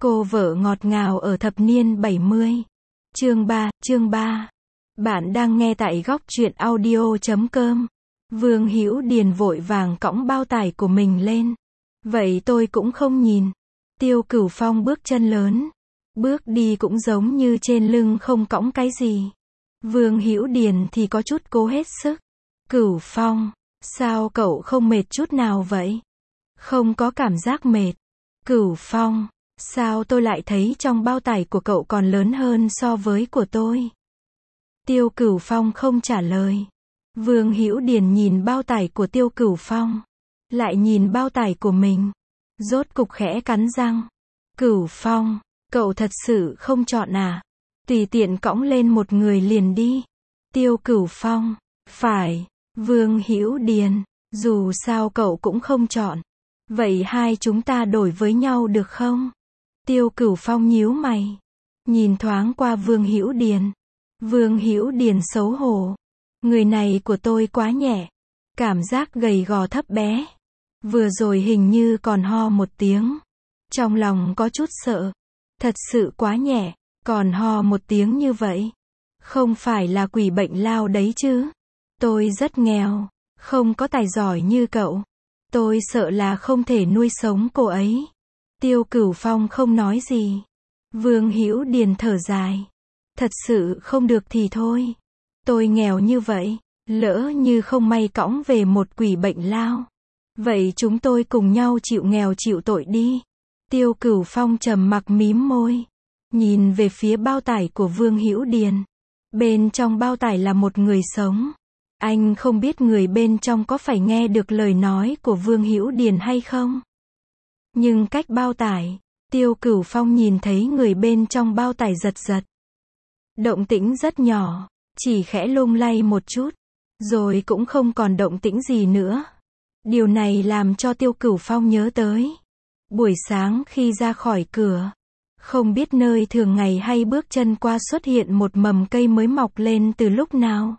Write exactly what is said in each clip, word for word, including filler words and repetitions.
Cô vợ ngọt ngào ở thập niên bảy mươi. Chương ba, chương ba. Bạn đang nghe tại góc truyện audio chấm com. Vương Hữu Điền vội vàng cõng bao tải của mình lên. Vậy tôi cũng không nhìn. Tiêu Cửu Phong bước chân lớn. Bước đi cũng giống như trên lưng không cõng cái gì. Vương Hữu Điền thì có chút cố hết sức. Cửu Phong, sao cậu không mệt chút nào vậy? Không có cảm giác mệt. Cửu Phong, sao tôi lại thấy trong bao tải của cậu còn lớn hơn so với của tôi? Tiêu Cửu Phong không trả lời. Vương Hữu Điền nhìn bao tải của Tiêu Cửu Phong, lại nhìn bao tải của mình, rốt cục khẽ cắn răng. Cửu Phong, cậu thật sự không chọn à? Tùy tiện cõng lên một người liền đi. Tiêu Cửu Phong, phải. Vương Hữu Điền, dù sao cậu cũng không chọn. Vậy hai chúng ta đổi với nhau được không? Tiêu Cửu Phong nhíu mày, nhìn thoáng qua Vương Hữu Điền. Vương Hữu Điền xấu hổ. Người này của tôi quá nhẹ. Cảm giác gầy gò thấp bé. Vừa rồi hình như còn ho một tiếng. Trong lòng có chút sợ. Thật sự quá nhẹ, còn ho một tiếng như vậy. Không phải là quỷ bệnh lao đấy chứ? Tôi rất nghèo, không có tài giỏi như cậu. Tôi sợ là không thể nuôi sống cô ấy. Tiêu Cửu Phong không nói gì. Vương Hữu Điền thở dài. Thật sự không được thì thôi. Tôi nghèo như vậy, lỡ như không may cõng về một quỷ bệnh lao. Vậy chúng tôi cùng nhau chịu nghèo chịu tội đi. Tiêu Cửu Phong trầm mặc mím môi, nhìn về phía bao tải của Vương Hữu Điền. Bên trong bao tải là một người sống. Anh không biết người bên trong có phải nghe được lời nói của Vương Hữu Điền hay không. Nhưng cách bao tải, Tiêu Cửu Phong nhìn thấy người bên trong bao tải giật giật. Động tĩnh rất nhỏ, chỉ khẽ lung lay một chút, rồi cũng không còn động tĩnh gì nữa. Điều này làm cho Tiêu Cửu Phong nhớ tới buổi sáng khi ra khỏi cửa, không biết nơi thường ngày hay bước chân qua xuất hiện một mầm cây mới mọc lên từ lúc nào.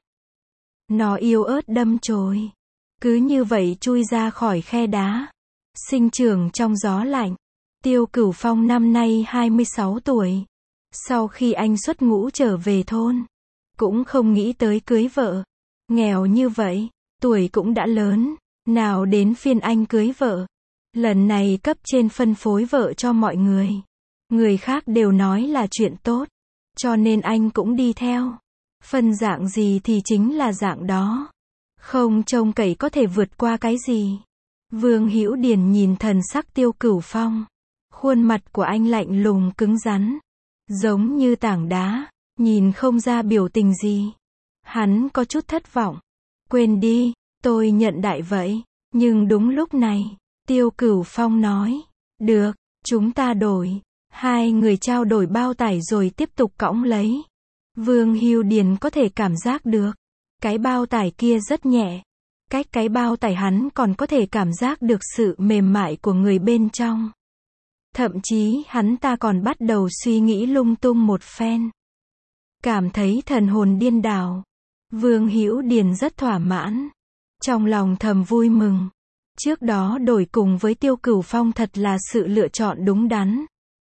Nó yếu ớt đâm chồi, cứ như vậy chui ra khỏi khe đá, sinh trưởng trong gió lạnh. Tiêu Cửu Phong năm nay hai mươi sáu tuổi. Sau khi anh xuất ngũ trở về thôn, cũng không nghĩ tới cưới vợ. Nghèo như vậy, tuổi cũng đã lớn, nào đến phiên anh cưới vợ. Lần này cấp trên phân phối vợ cho mọi người. Người khác đều nói là chuyện tốt, cho nên anh cũng đi theo. Phân dạng gì thì chính là dạng đó. Không trông cậy có thể vượt qua cái gì. Vương Hữu Điền nhìn thần sắc Tiêu Cửu Phong. Khuôn mặt của anh lạnh lùng cứng rắn, giống như tảng đá, nhìn không ra biểu tình gì. Hắn có chút thất vọng. Quên đi, tôi nhận đại vậy. Nhưng đúng lúc này, Tiêu Cửu Phong nói, được, chúng ta đổi. Hai người trao đổi bao tải rồi tiếp tục cõng lấy. Vương Hữu Điền có thể cảm giác được, cái bao tải kia rất nhẹ. Cách cái bao tải hắn còn có thể cảm giác được sự mềm mại của người bên trong. Thậm chí hắn ta còn bắt đầu suy nghĩ lung tung một phen. Cảm thấy thần hồn điên đảo. Vương Hữu Điền rất thỏa mãn. Trong lòng thầm vui mừng. Trước đó đổi cùng với Tiêu Cửu Phong thật là sự lựa chọn đúng đắn.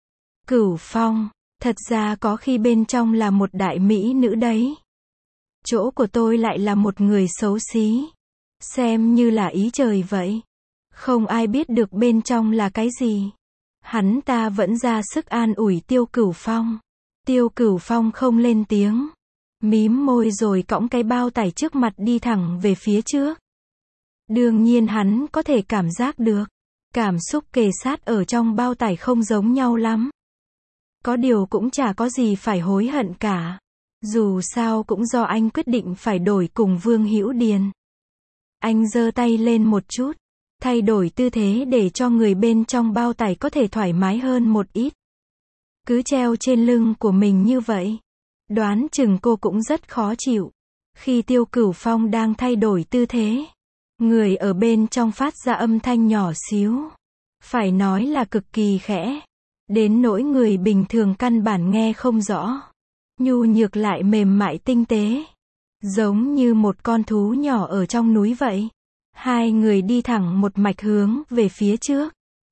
Cửu Phong, thật ra có khi bên trong là một đại mỹ nữ đấy. Chỗ của tôi lại là một người xấu xí. Xem như là ý trời vậy. Không ai biết được bên trong là cái gì. Hắn ta vẫn ra sức an ủi Tiêu Cửu Phong. Tiêu Cửu Phong không lên tiếng, mím môi rồi cõng cái bao tải trước mặt đi thẳng về phía trước. Đương nhiên hắn có thể cảm giác được, cảm xúc kề sát ở trong bao tải không giống nhau lắm. Có điều cũng chả có gì phải hối hận cả. Dù sao cũng do anh quyết định phải đổi cùng Vương Hữu Điền. Anh giơ tay lên một chút, thay đổi tư thế để cho người bên trong bao tải có thể thoải mái hơn một ít. Cứ treo trên lưng của mình như vậy, đoán chừng cô cũng rất khó chịu. Khi Tiêu Cửu Phong đang thay đổi tư thế, người ở bên trong phát ra âm thanh nhỏ xíu. Phải nói là cực kỳ khẽ, đến nỗi người bình thường căn bản nghe không rõ. Nhu nhược lại mềm mại tinh tế, giống như một con thú nhỏ ở trong núi vậy. Hai người đi thẳng một mạch hướng về phía trước.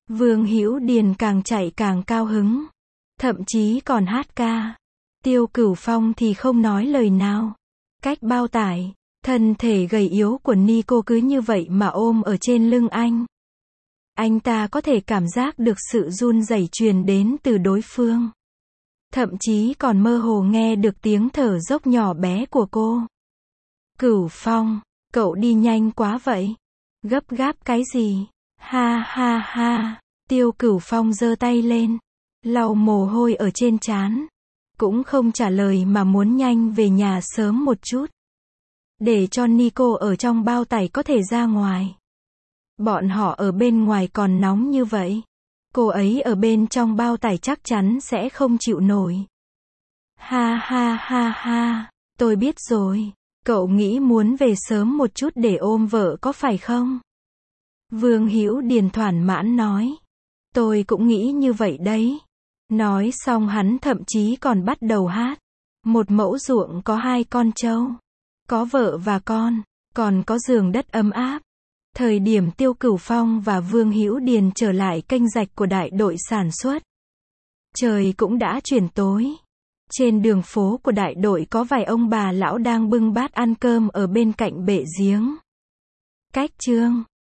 Vương Hữu Điền càng chạy càng cao hứng, thậm chí còn hát ca. Tiêu Cửu Phong thì không nói lời nào. Cách bao tải, thân thể gầy yếu của Nico cứ như vậy mà ôm ở trên lưng anh. Anh ta có thể cảm giác được sự run rẩy truyền đến từ đối phương. Thậm chí còn mơ hồ nghe được tiếng thở dốc nhỏ bé của cô. Cửu Phong, cậu đi nhanh quá vậy. Gấp gáp cái gì? Ha ha ha. Tiêu Cửu Phong giơ tay lên, lau mồ hôi ở trên trán. Cũng không trả lời mà muốn nhanh về nhà sớm một chút. Để cho Nico ở trong bao tải có thể ra ngoài. Bọn họ ở bên ngoài còn nóng như vậy. Cô ấy ở bên trong bao tải chắc chắn sẽ không chịu nổi. Ha ha ha ha, tôi biết rồi. Cậu nghĩ muốn về sớm một chút để ôm vợ có phải không? Vương Hữu Điền thỏa mãn nói. Tôi cũng nghĩ như vậy đấy. Nói xong hắn thậm chí còn bắt đầu hát. Một mẫu ruộng có hai con trâu. Có vợ và con, còn có giường đất ấm áp. Thời điểm Tiêu Cửu Phong và Vương Hữu Điền trở lại kênh rạch của đại đội sản xuất. Trời cũng đã chuyển tối. Trên đường phố của đại đội có vài ông bà lão đang bưng bát ăn cơm ở bên cạnh bệ giếng. Cách chương